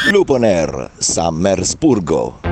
Luponer, Sammersburgo.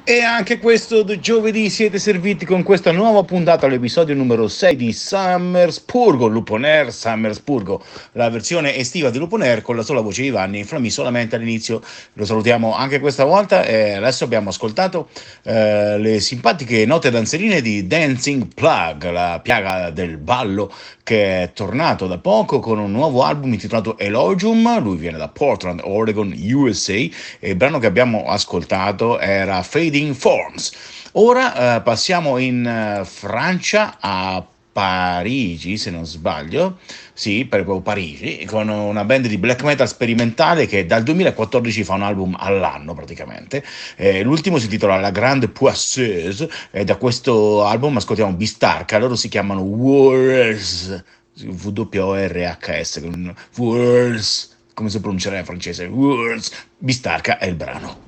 E anche questo giovedì siete serviti con questa nuova puntata, l'episodio numero 6 di Summerspurgo, Lupon Air Summerspurgo, la versione estiva di Lupon Air con la sola voce di Vanni e Flammi solamente all'inizio. Lo salutiamo anche questa volta e adesso abbiamo ascoltato le simpatiche note danzerine di Dancing Plug, la piaga del ballo, che è tornato da poco con un nuovo album intitolato Elogium. Lui viene da Portland, Oregon, USA, e il brano che abbiamo ascoltato era Fading Forms. Ora passiamo in Francia, a Parigi, se non sbaglio, sì, proprio Parigi, con una band di black metal sperimentale che dal 2014 fa un album all'anno praticamente. L'ultimo si intitola La Grande Poisseuse e da questo album ascoltiamo Bistarca. Loro si chiamano Wars, WORHS, Wars, come si pronuncerà in francese, Wars. Bistarca è il brano.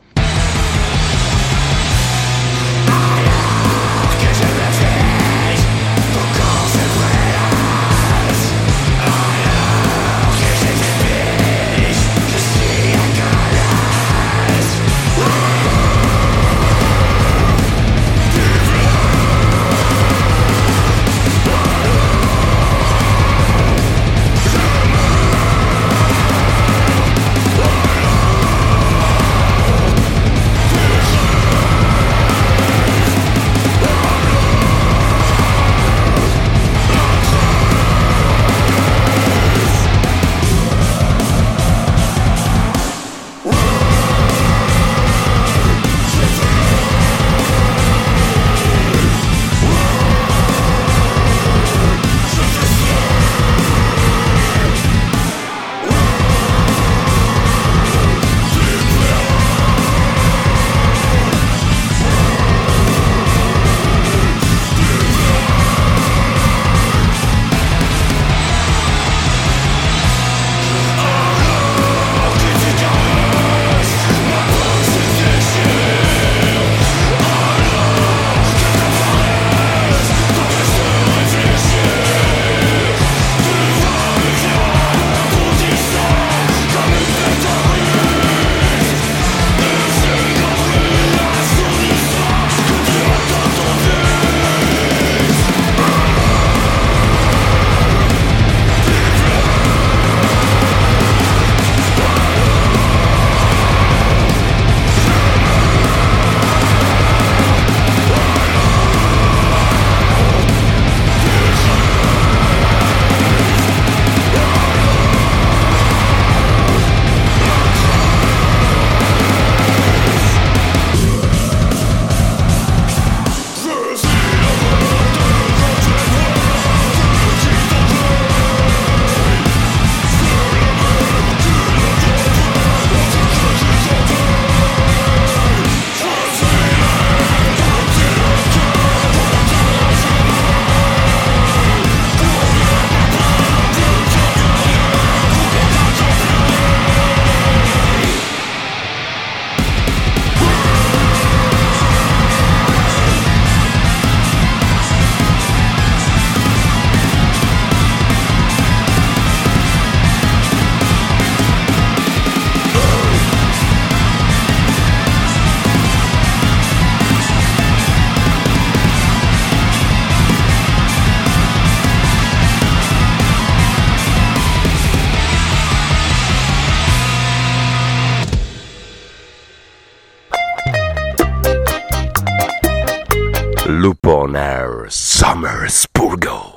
Lupon Air Summerspurgo.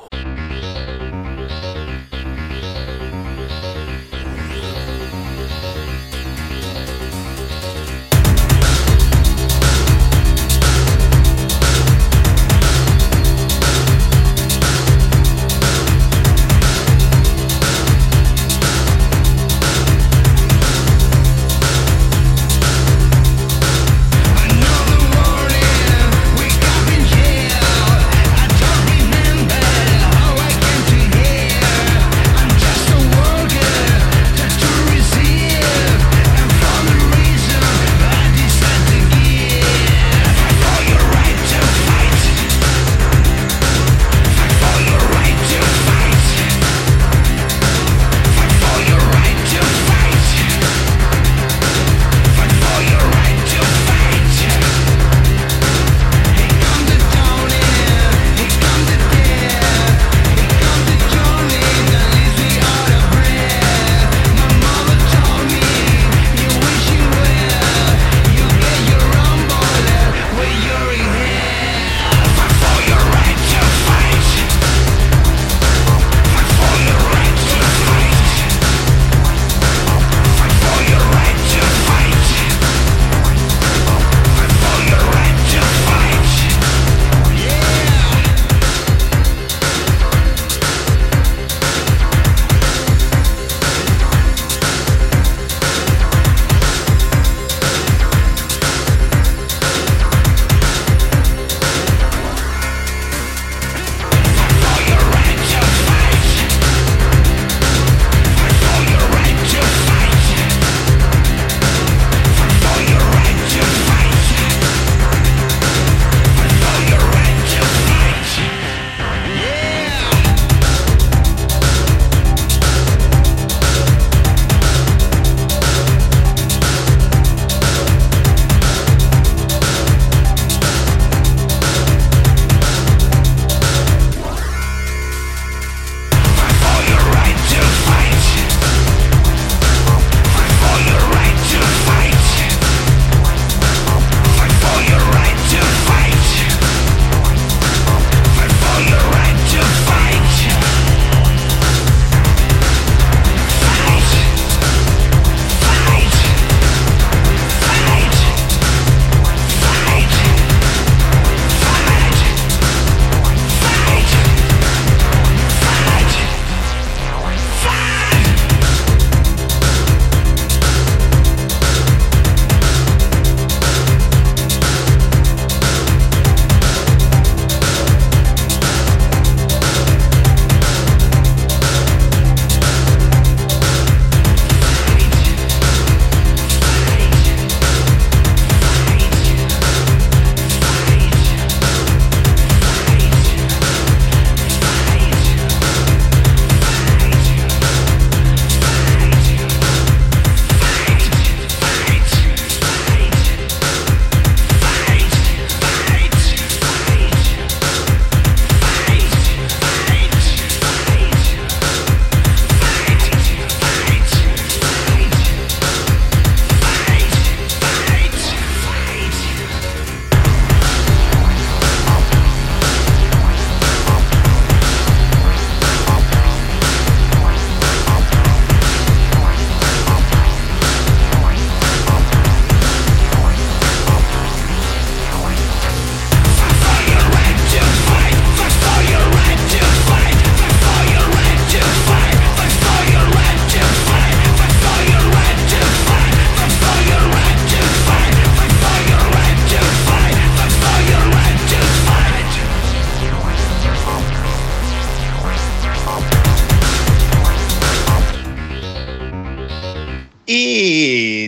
Another warning, wake up in jail. I don't remember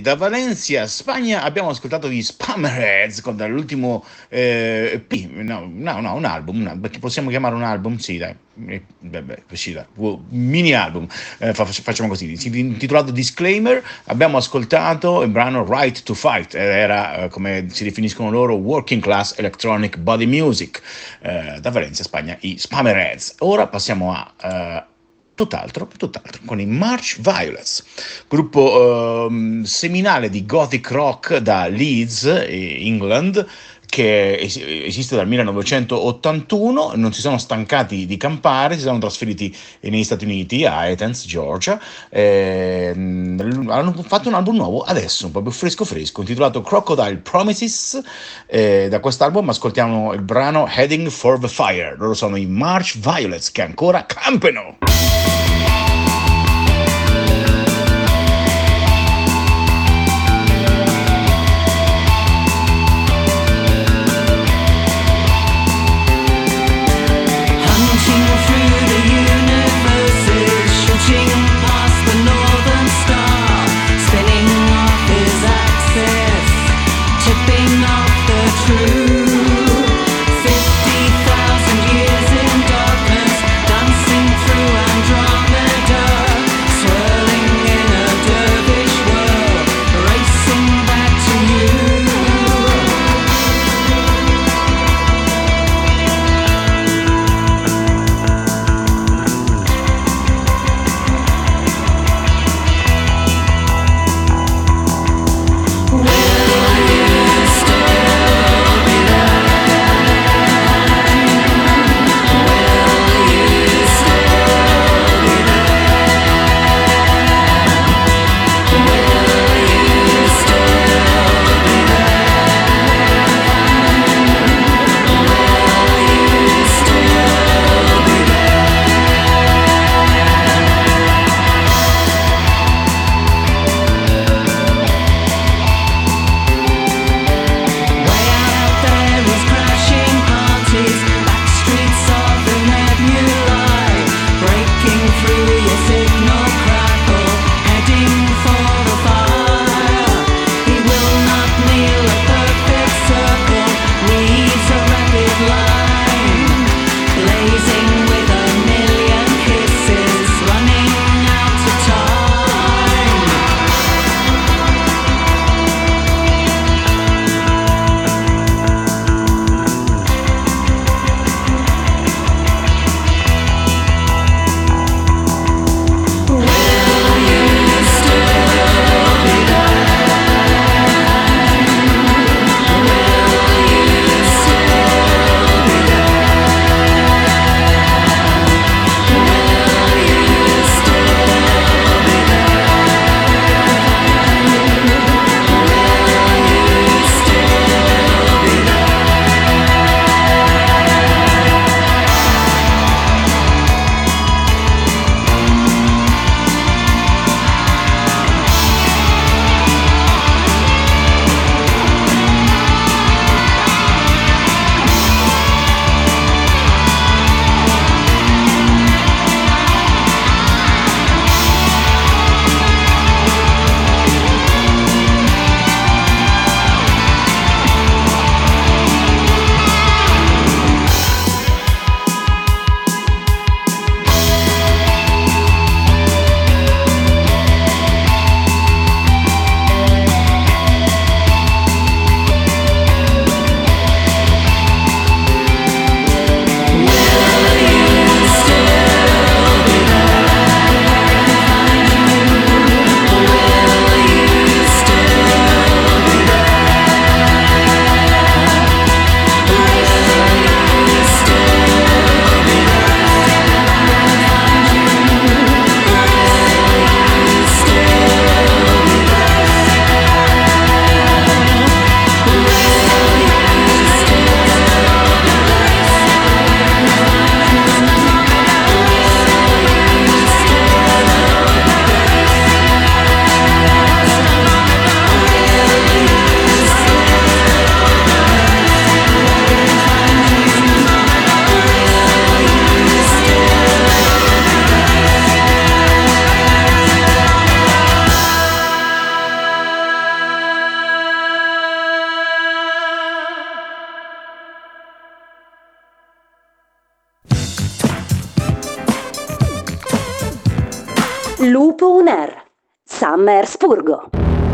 Da Valencia, Spagna, abbiamo ascoltato gli Spammerheads con dall'ultimo EP, un album, perché possiamo chiamare un album? Sì, dai, sì, dai. Mini album, facciamo così, intitolato Disclaimer. Abbiamo ascoltato il brano Right to Fight, era come si definiscono loro working class electronic body music, da Valencia, Spagna, i Spammerheads. Ora passiamo a tutt'altro, con i March Violets, gruppo seminale di gothic rock da Leeds, England, che esiste dal 1981, non si sono stancati di campare, si sono trasferiti negli Stati Uniti, a Athens, Georgia, hanno fatto un album nuovo adesso, proprio fresco, intitolato Crocodile Promises. Da quest'album ascoltiamo il brano Heading for the Fire. Loro sono i March Violets, che ancora campano. True 50,000 years in darkness, dancing through Lupo On Air, Summer Spurgo.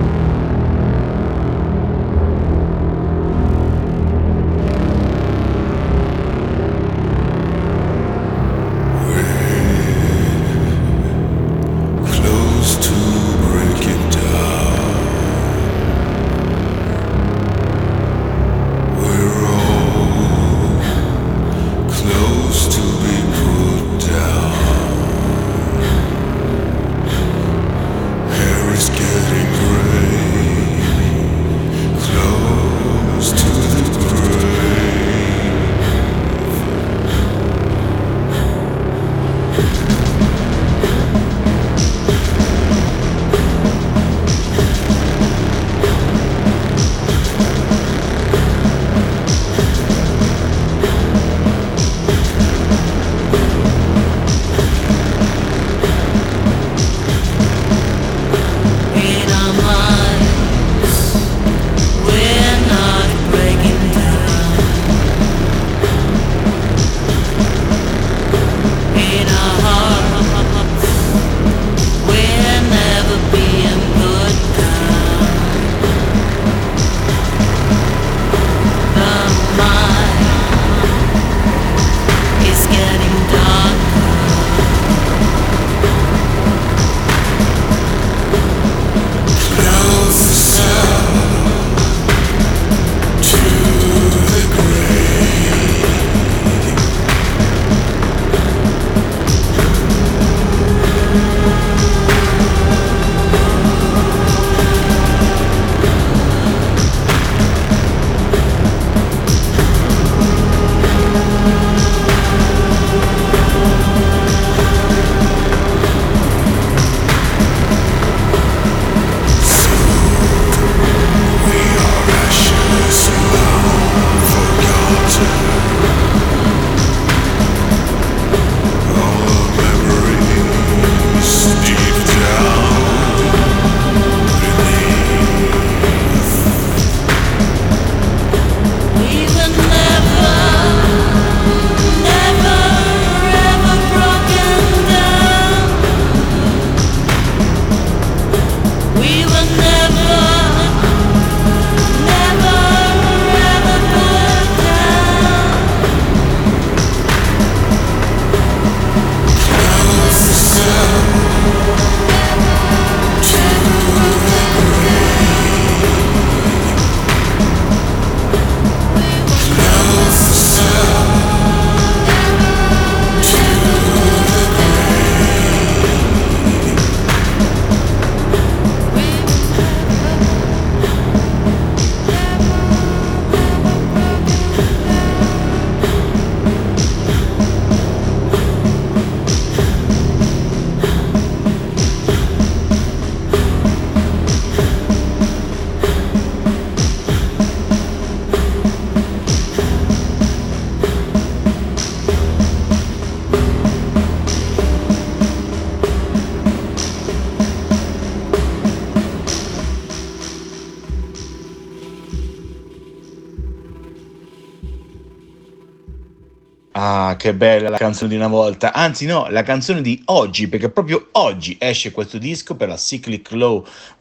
Ah, che bella la canzone di una volta, anzi no, la canzone di oggi, perché proprio oggi esce questo disco per la Cyclic Law,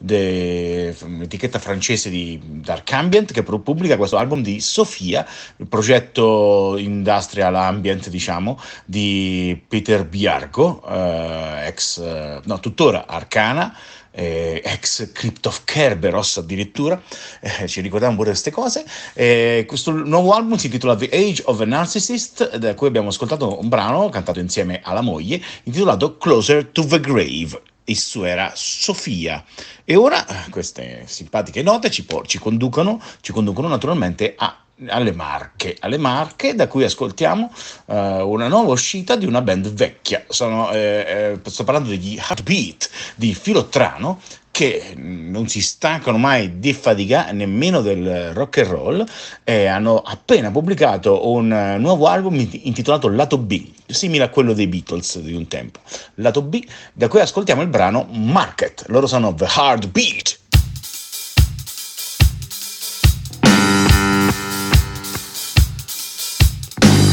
l'etichetta francese di Dark Ambient, che pubblica questo album di Sofia, il progetto industrial ambient, diciamo, di Peter Biarco, tuttora Arcana, ex Crypt of Kerberos addirittura, ci ricordiamo pure queste cose. Questo nuovo album si intitola The Age of a Narcissist, da cui abbiamo ascoltato un brano cantato insieme alla moglie intitolato Closer to the Grave. Esso era Sofia. E ora queste simpatiche note ci conducono naturalmente alle Marche, da cui ascoltiamo una nuova uscita di una band vecchia. Sto parlando degli Heartbeat di Filottrano, che non si stancano mai di fatica nemmeno del rock and roll, e hanno appena pubblicato un nuovo album intitolato Lato B, simile a quello dei Beatles di un tempo. Lato B, da cui ascoltiamo il brano Market. Loro sono The Heartbeat.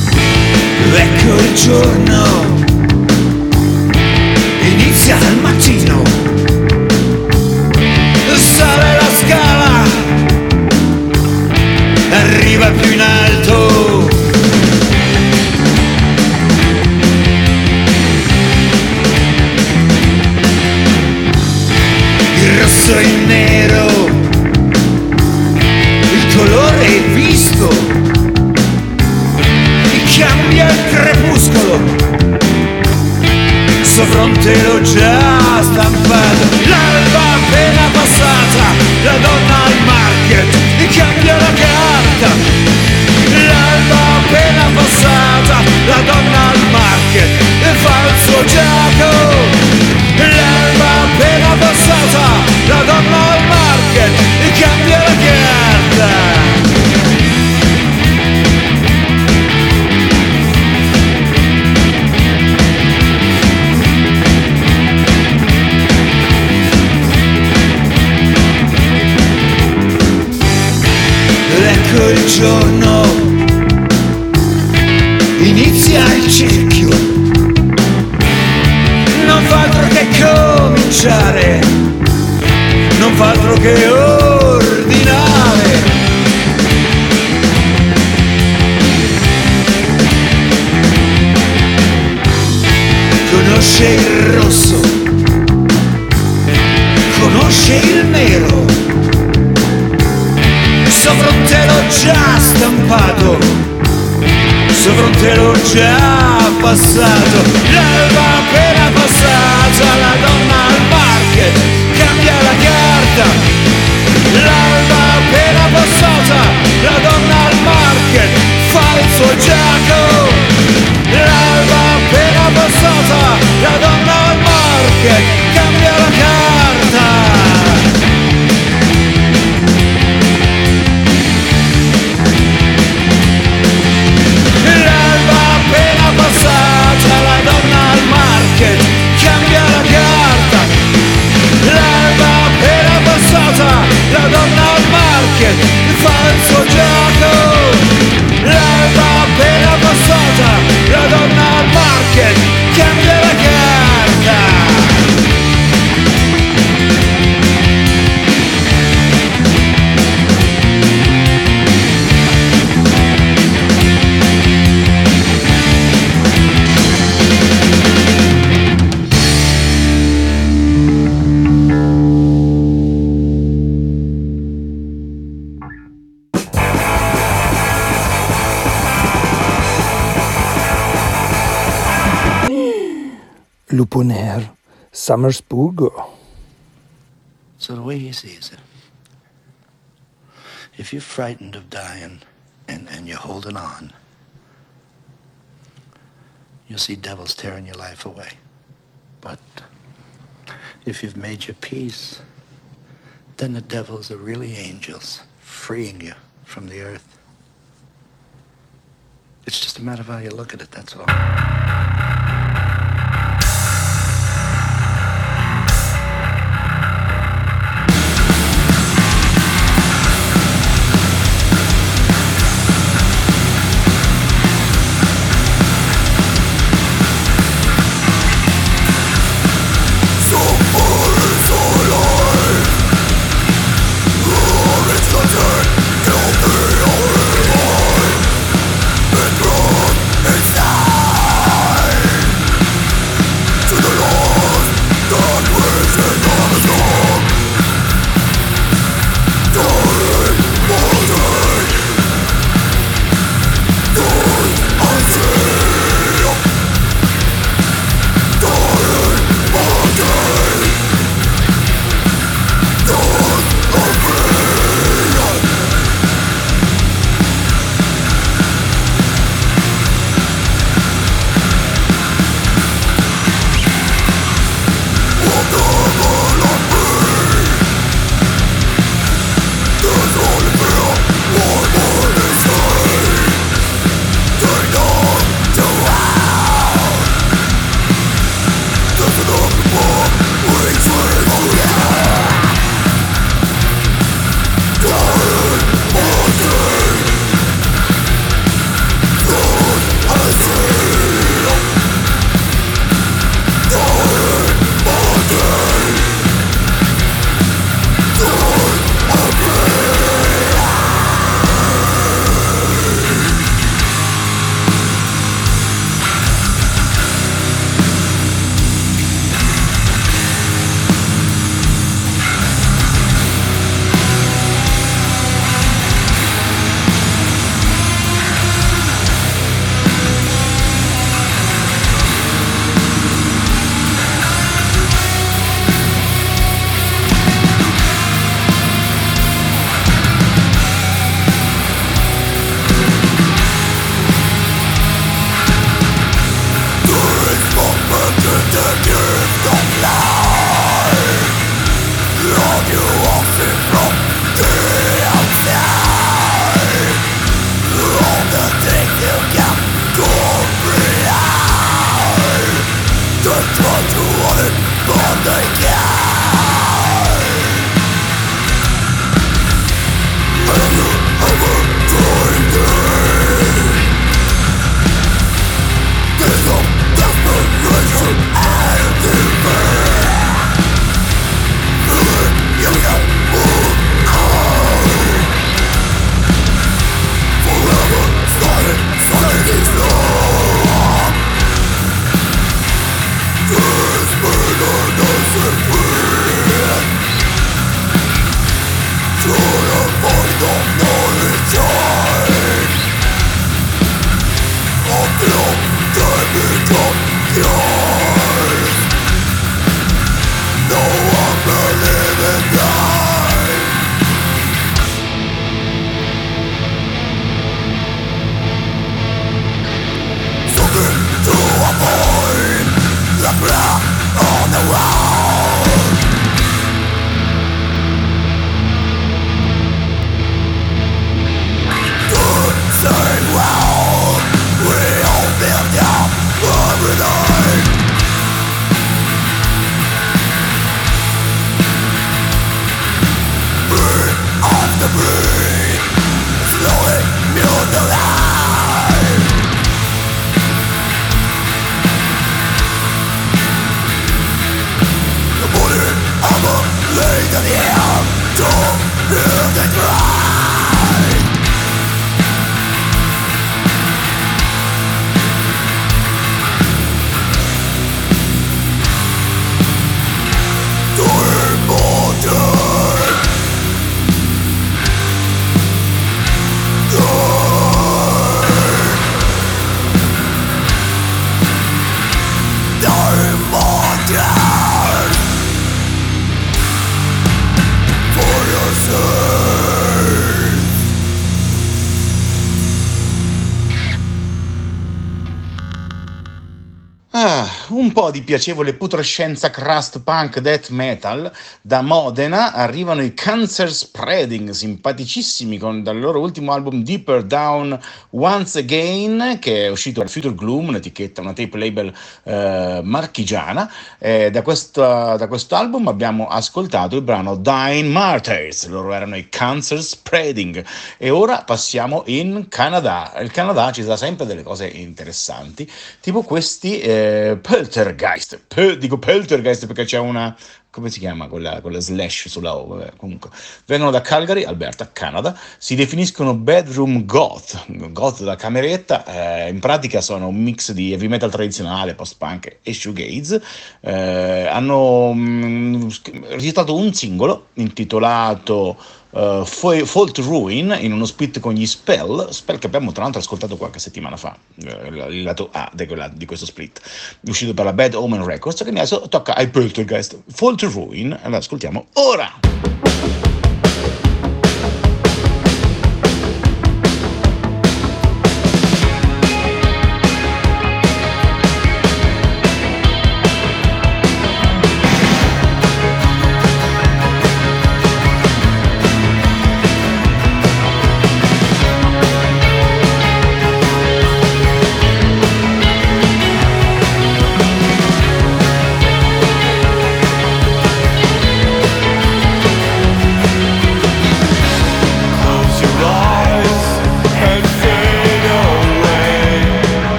Ecco il giorno, inizia al mattino. rosso e il nero, il colore è visto, cambia il crepuscolo, sto fronte l'ho già stampato, l'alba appena passata, la donna al market, cambia la carta, l'alba appena passata, la donna al market, fa il suo gioco, l'alba appena passata, la donna al market, cambia la carta. Ecco il giorno, inizia il cerchio, non fa altro che cominciare, non fa altro che ordinare. Conosce il rosso, conosce il nero, sto fronte l'ho già stampato, sto fronte l'ho già passato, l'alba appena passata, la donna al market, cambia la carta, l'alba appena passata, la donna al market, fa il suo gioco, l'alba appena passata, la donna al market, cambia la carta. Passata, la donna al market, cambia la carta, l'alba appena passata, la donna al market, fa il suo gioco, l'alba appena passata, la donna al market, cambia la carta. Luponer, Summer Spurgo. So the way he sees it, if you're frightened of dying and you're holding on, you'll see devils tearing your life away. But if you've made your peace, then the devils are really angels freeing you from the earth. It's just a matter of how you look at it, that's all. It's time! Un po' di piacevole putrescenza crust punk death metal. Da Modena arrivano i Cancer Spreading, simpaticissimi, dal loro ultimo album Deeper Down Once Again, che è uscito al Future Gloom, un'etichetta, una tape label marchigiana. Da questo album abbiamo ascoltato il brano Dying Martyrs, loro erano i Cancer Spreading. E ora passiamo in Canada. Il Canada ci dà sempre delle cose interessanti, tipo questi Poltergeist. Dico Poltergeist perché c'è una, come si chiama quella slash sulla O, vabbè, comunque vengono da Calgary, Alberta, Canada. Si definiscono bedroom goth da cameretta. In pratica sono un mix di heavy metal tradizionale, post-punk e shoegaze. Hanno registrato un singolo intitolato Fault Ruin, in uno split con gli Spell che abbiamo tra l'altro ascoltato qualche settimana fa, il lato A di questo split uscito per la Bad Omen Records, che adesso tocca ai Poltergeist. Fault Ruin, allora ascoltiamo ora.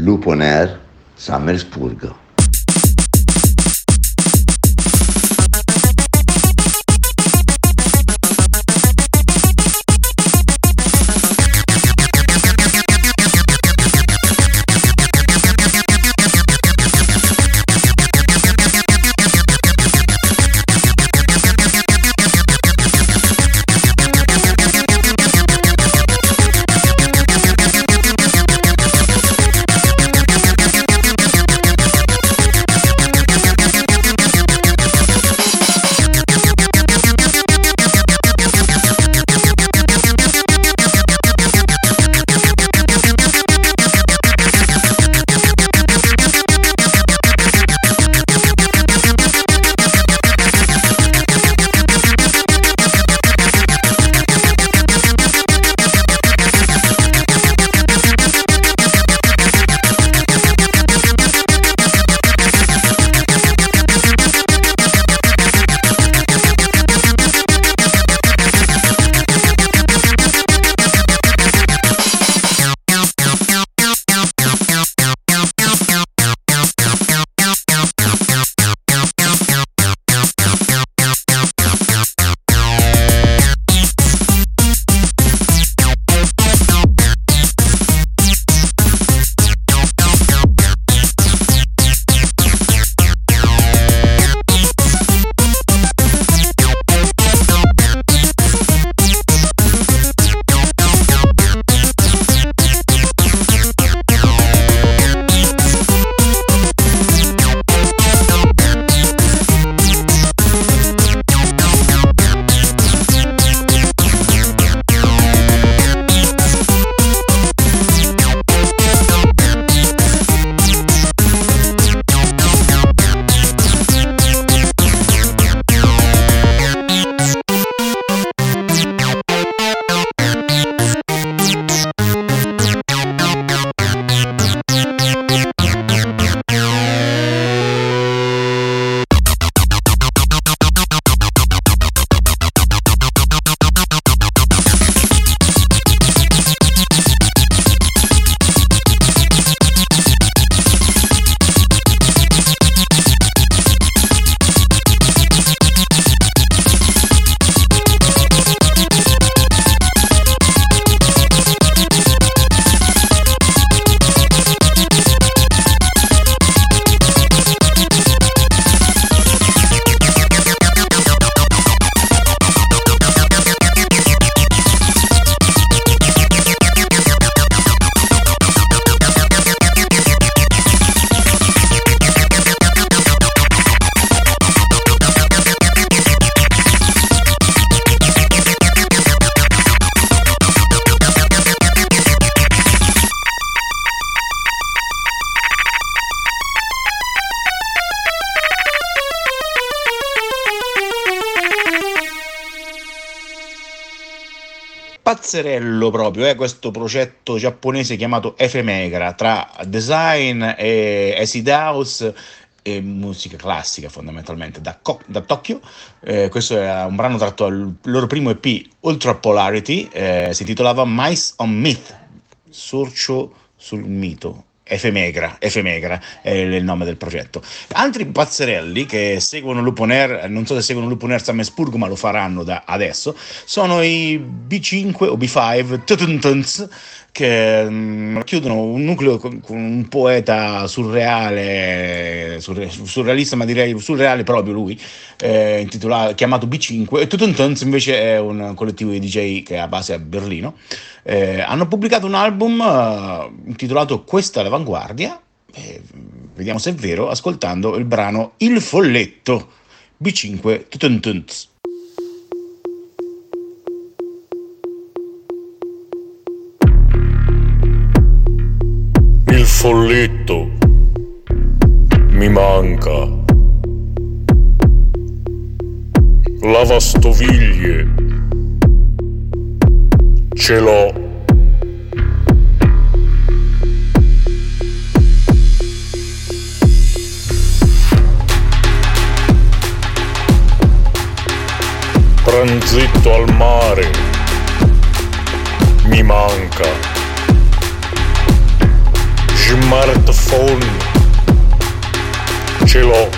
Lupo Nair, Sammersburgo. Pazzerello proprio, questo progetto giapponese chiamato Efemegra, tra design e acid house e musica classica fondamentalmente da Tokyo. Questo è un brano tratto dal loro primo EP Ultra Polarity, si intitolava Mice on Myth, sorcio sul mito. Efemegra è il nome del progetto. Altri pazzerelli che seguono Lupo Nair, non so se seguono Lupo Nair Sammersburgo, ma lo faranno da adesso, sono i B5 o B5 Tutuntons, che chiudono un nucleo con un poeta surrealista, ma direi surreale proprio lui, chiamato B5, e Tutuntons invece è un collettivo di DJ che ha base a Berlino. Hanno pubblicato un album intitolato Questa è l'avanguardia, vediamo se è vero ascoltando il brano Il Folletto, B5 Tutuntons. Il folletto mi manca, lavastoviglie ce l'ho, pranzetto al mare mi manca, smarta iPhone, ce l'ho.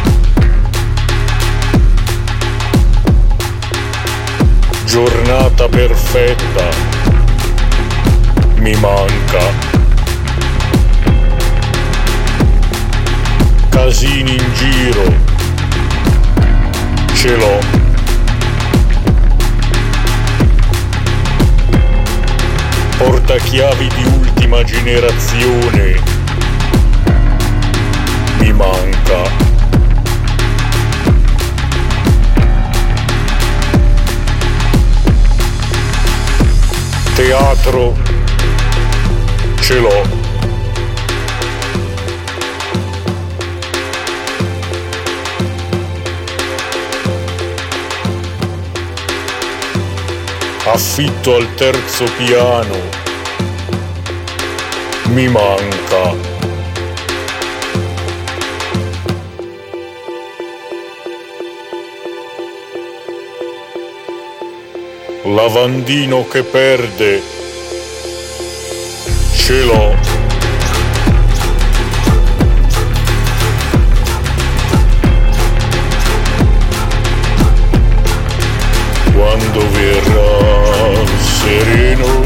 Giornata perfetta, mi manca. Casini in giro, ce l'ho. Portachiavi di ultima generazione, mi manca. Teatro, ce l'ho. Affitto al terzo piano, mi manca. Lavandino che perde, ce l'ho. Quando verrà sereno,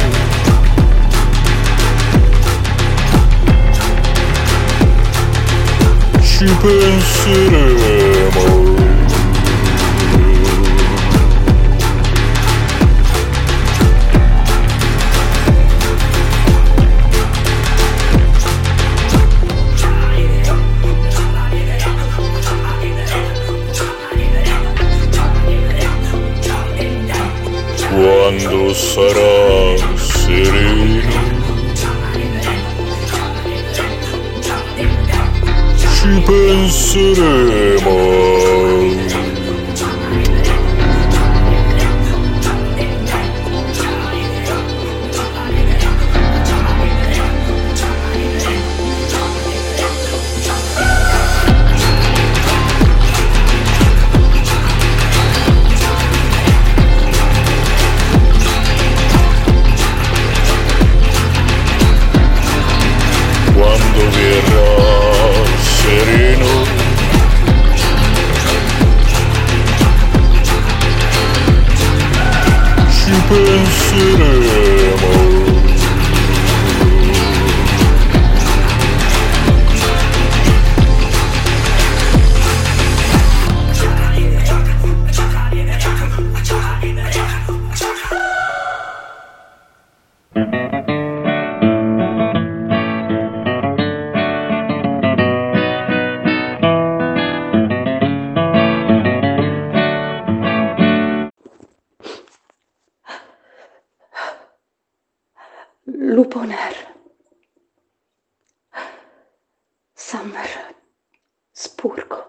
ci penseremo. Quando sarà sereno, ci penseremo. Sereno, ci penseremo. Luponer. Summer Spurgo.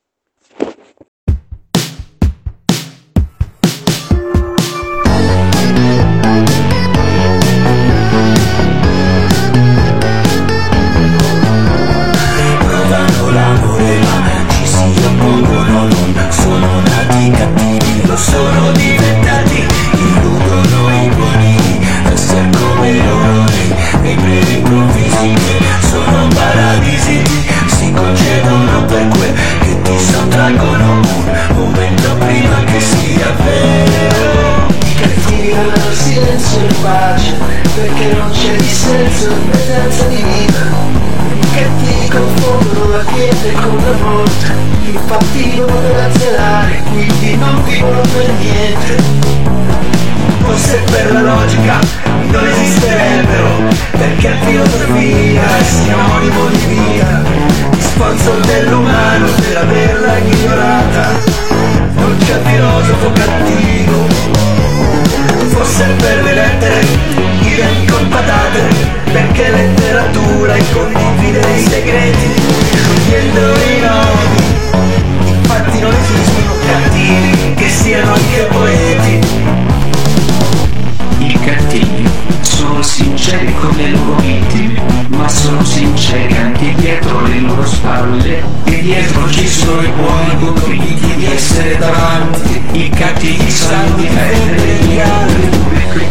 Provano l'amore ma ci si oppongono, non sono nati cattivi, lo sono diventati, illudono i buoni, essere come loro nei brevi improvvisi che sono paradisi, si concedono per quel che ti sottraggono un momento prima che sia vero. I cattivi avranno silenzio e pace, perché non c'è dissenso in presenza di vita. I cattivi confondono la quiete con la morte, infatti vivono per azzerare, quindi non vivono per niente. Forse per la logica non esisterebbero, perché filosofia è sinonimo di vita, di sponsor dell'umano per averla ignorata. Non c'è filosofo cattivo, forse per le lettere, idem con patate, perché letteratura è condividere i segreti, togliendo i nodi. Infatti non esistono cattivi che siano anche poeti. I cattivi sono sinceri con le loro vittime, ma sono sinceri anche dietro le loro spalle, e dietro ci sono i buoni convinti di essere davanti. I cattivi sanno difendere gli altri,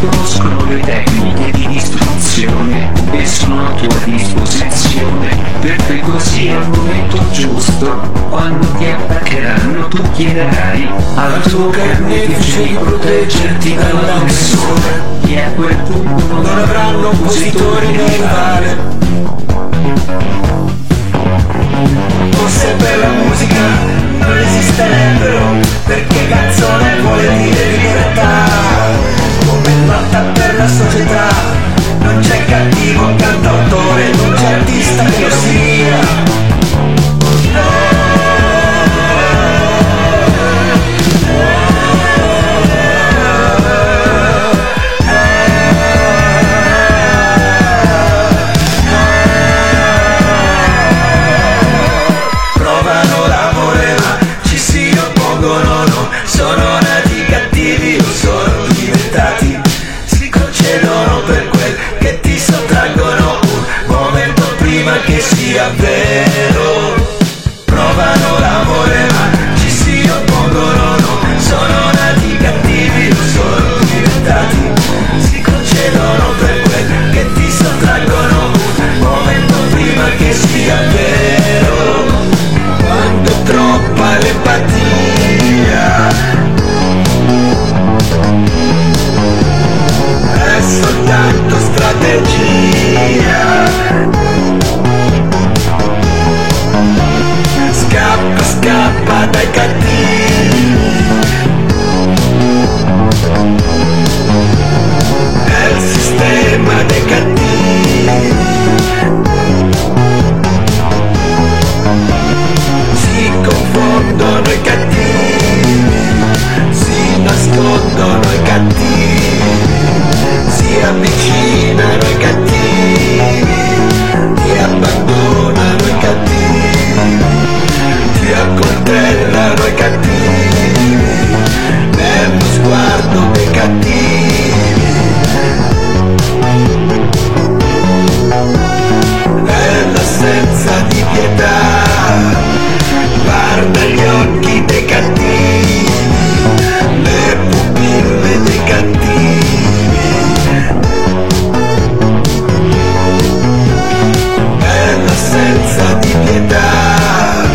conoscono le tecniche di distruzione e sono a tua disposizione per presto, quando ti attaccheranno tu chiederai al tuo carnefice di proteggerti dall'aggressore, che a quel punto non avranno oppositori né rivale. Forse per la musica non esisterebbero, perché canzone vuole dire libertà, come lotta per la società. Non c'è cattivo cantautore, non c'è artista che lo sia. Provano l'amore ma ci si oppongono, no, sono nati cattivi o sono diventati, si concedono per quel che ti sottraggono un momento prima che sia vero. Provano l'amore ma ci si oppongono, no, sono nati cattivi o sono diventati, si concedono per quel che ti sottraggono un momento prima che sia vero. Quando è troppa l'empatia è soltanto strategia. Scappa, scappa dai cattivi, è il sistema dei cattivi. Si confondono i cattivi, si nascondono i cattivi, si avvicinano i cattivi, ti abbandonano i cattivi, ti accoltellano i cattivi, nello sguardo dei cattivi, è l'assenza di pietà. Guarda gli occhi dei cattivi, le pupille dei cattivi, è l'assenza di pietà.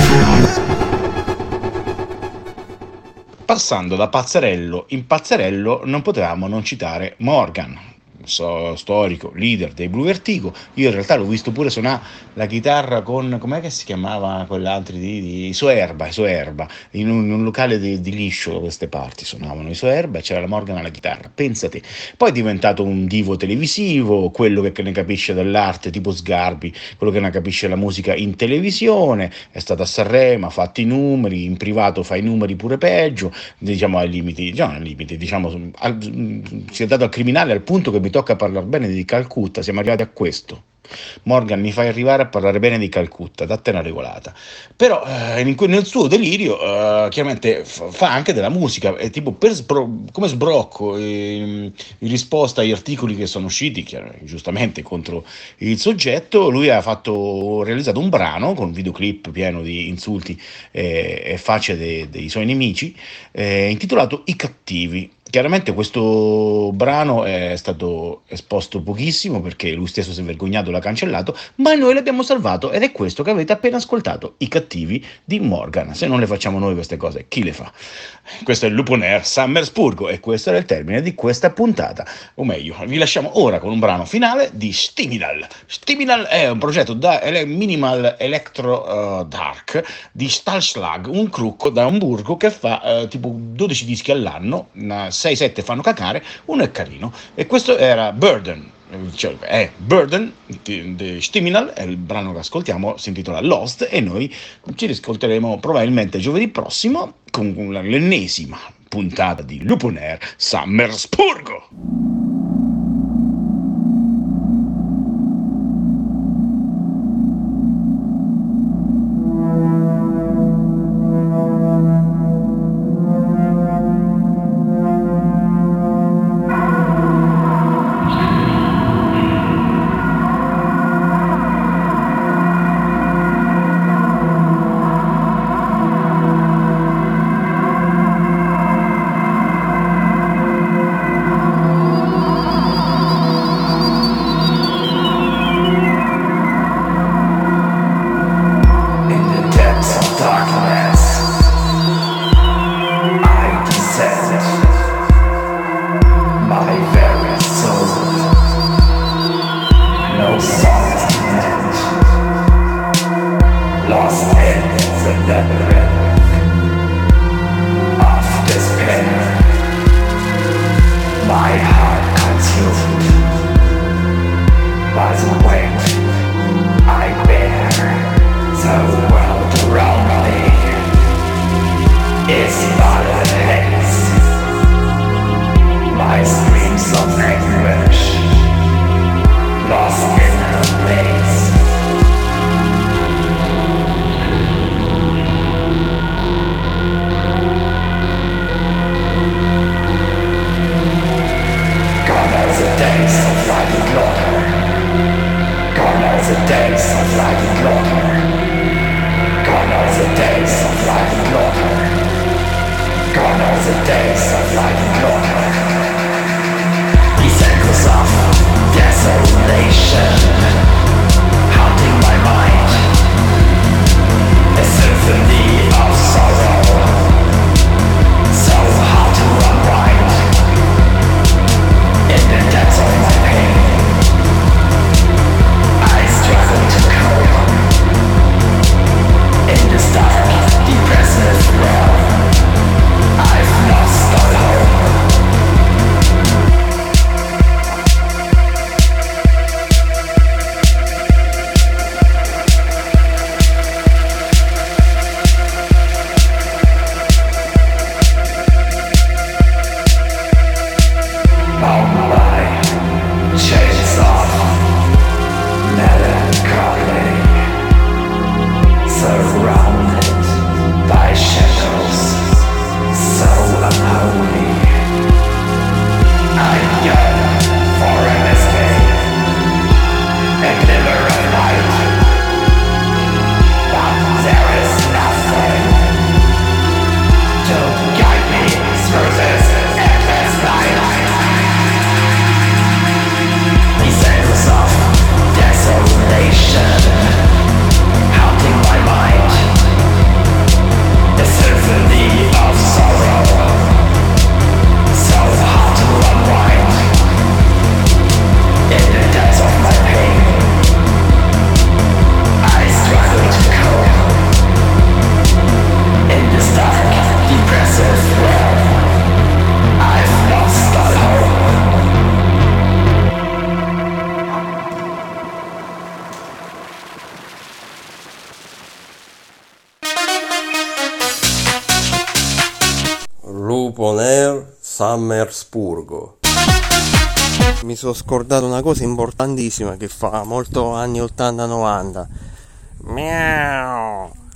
Passando da Pazzarello in Pazzarello non potevamo non citare Morgan, storico, leader dei Blue Vertigo. Io in realtà l'ho visto pure suonare la chitarra con, com'è che si chiamava quell'altro di Soerba, in un locale di Liscio, da queste parti suonavano i Soerba e c'era la Morgan alla chitarra, pensate. Poi è diventato un divo televisivo, quello che ne capisce dell'arte tipo Sgarbi, quello che ne capisce la musica in televisione, è stato a Sanremo, ha fatto i numeri, in privato fa i numeri pure peggio, diciamo ai limiti, diciamo si è dato al criminale al punto che mi tocca parlare bene di Calcutta, siamo arrivati a questo. Morgan, mi fai arrivare a parlare bene di Calcutta, datte una regolata. Però nel suo delirio chiaramente fa anche della musica, tipo come sbrocco in risposta agli articoli che sono usciti giustamente contro il soggetto. Lui ha realizzato un brano con un videoclip pieno di insulti e facce dei suoi nemici, intitolato I Cattivi. Chiaramente questo brano è stato esposto pochissimo perché lui stesso si è vergognato, l'ha cancellato, ma noi l'abbiamo salvato ed è questo che avete appena ascoltato, I Cattivi di Morgan. Se non le facciamo noi queste cose, chi le fa? Questo è il Lupo Nerd Sammerspurgo e questo era il termine di questa puntata, o meglio, vi lasciamo ora con un brano finale di Stiminal. Stiminal è un progetto da minimal electro dark di Stahlschlag, un trucco da Amburgo che fa tipo 12 dischi all'anno, 6-7 fanno cacare, uno è carino, e questo era Burden, cioè è Burden di Stiminal, è il brano che ascoltiamo, si intitola Lost e noi ci riscolteremo probabilmente giovedì prossimo con l'ennesima puntata di Lupo Nerd Sammerspurgo. Luponer Sammersburgo. Mi sono scordato una cosa importantissima che fa molto anni 80-90. Miau.